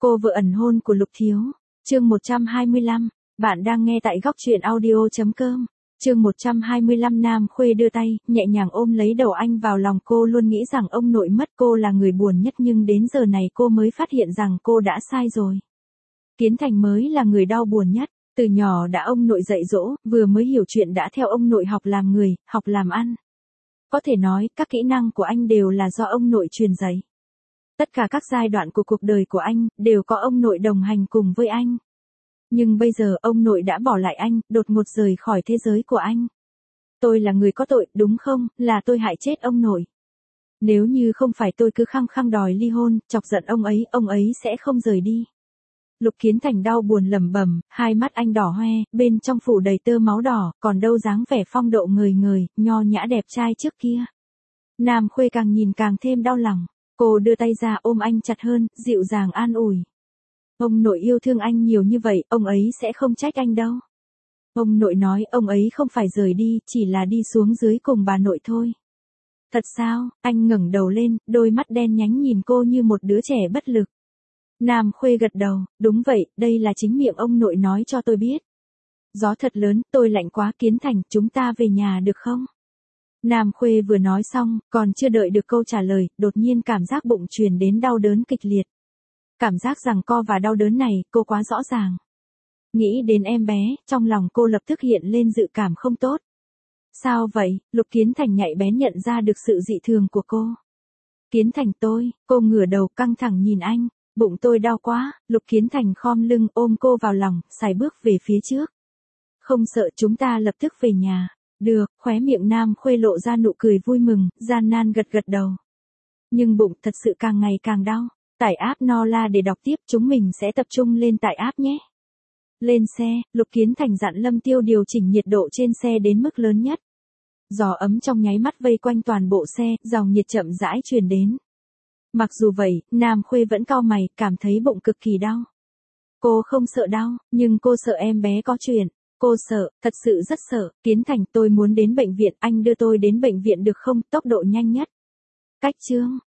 Cô vợ ẩn hôn của Lục Thiếu. Chương 125. Bạn đang nghe tại góc truyện audio.com. Chương 125. Nam Khuê đưa tay, nhẹ nhàng ôm lấy đầu anh vào lòng. Cô luôn nghĩ rằng ông nội mất cô là người buồn nhất, nhưng đến giờ này cô mới phát hiện rằng cô đã sai rồi. Kiến Thành mới là người đau buồn nhất. Từ nhỏ đã ông nội dạy dỗ, vừa mới hiểu chuyện đã theo ông nội học làm người, học làm ăn. Có thể nói, các kỹ năng của anh đều là do ông nội truyền dạy. Tất cả các giai đoạn của cuộc đời của anh, đều có ông nội đồng hành cùng với anh. Nhưng bây giờ ông nội đã bỏ lại anh, đột ngột rời khỏi thế giới của anh. Tôi là người có tội, đúng không, là tôi hại chết ông nội. Nếu như không phải tôi cứ khăng khăng đòi ly hôn, chọc giận ông ấy sẽ không rời đi. Lục Kiến Thành đau buồn lẩm bẩm, hai mắt anh đỏ hoe, bên trong phủ đầy tơ máu đỏ, còn đâu dáng vẻ phong độ ngời ngời, nho nhã đẹp trai trước kia. Nam Khuê càng nhìn càng thêm đau lòng. Cô đưa tay ra ôm anh chặt hơn, dịu dàng an ủi. Ông nội yêu thương anh nhiều như vậy, ông ấy sẽ không trách anh đâu. Ông nội nói ông ấy không phải rời đi, chỉ là đi xuống dưới cùng bà nội thôi. Thật sao? Anh ngẩng đầu lên, đôi mắt đen nhánh nhìn cô như một đứa trẻ bất lực. Nam Khuê gật đầu, đúng vậy, đây là chính miệng ông nội nói cho tôi biết. Gió thật lớn, tôi lạnh quá. Kiến Thành, chúng ta về nhà được không? Nam Khuê vừa nói xong, còn chưa đợi được câu trả lời, đột nhiên cảm giác bụng truyền đến đau đớn kịch liệt. Cảm giác giằng co và đau đớn này, cô quá rõ ràng. Nghĩ đến em bé, trong lòng cô lập tức hiện lên dự cảm không tốt. Sao vậy? Lục Kiến Thành nhạy bén nhận ra được sự dị thường của cô. Kiến Thành cô ngửa đầu căng thẳng nhìn anh, bụng tôi đau quá. Lục Kiến Thành khom lưng ôm cô vào lòng, sải bước về phía trước. Không sợ, chúng ta lập tức về nhà. Được, khóe miệng Nam Khuê lộ ra nụ cười vui mừng, gian nan gật gật đầu. Nhưng bụng thật sự càng ngày càng đau. Tải app Nola để đọc tiếp, chúng mình sẽ tập trung lên tải app nhé. Lên xe, Lục Kiến Thành dặn Lâm Tiêu điều chỉnh nhiệt độ trên xe đến mức lớn nhất. Gió ấm trong nháy mắt vây quanh toàn bộ xe, dòng nhiệt chậm rãi truyền đến. Mặc dù vậy, Nam Khuê vẫn cau mày, cảm thấy bụng cực kỳ đau. Cô không sợ đau, nhưng cô sợ em bé có chuyện. Cô sợ, thật sự rất sợ. Kiến Thành, tôi muốn đến bệnh viện, anh đưa tôi đến bệnh viện được không? Tốc độ nhanh nhất. Cách chương.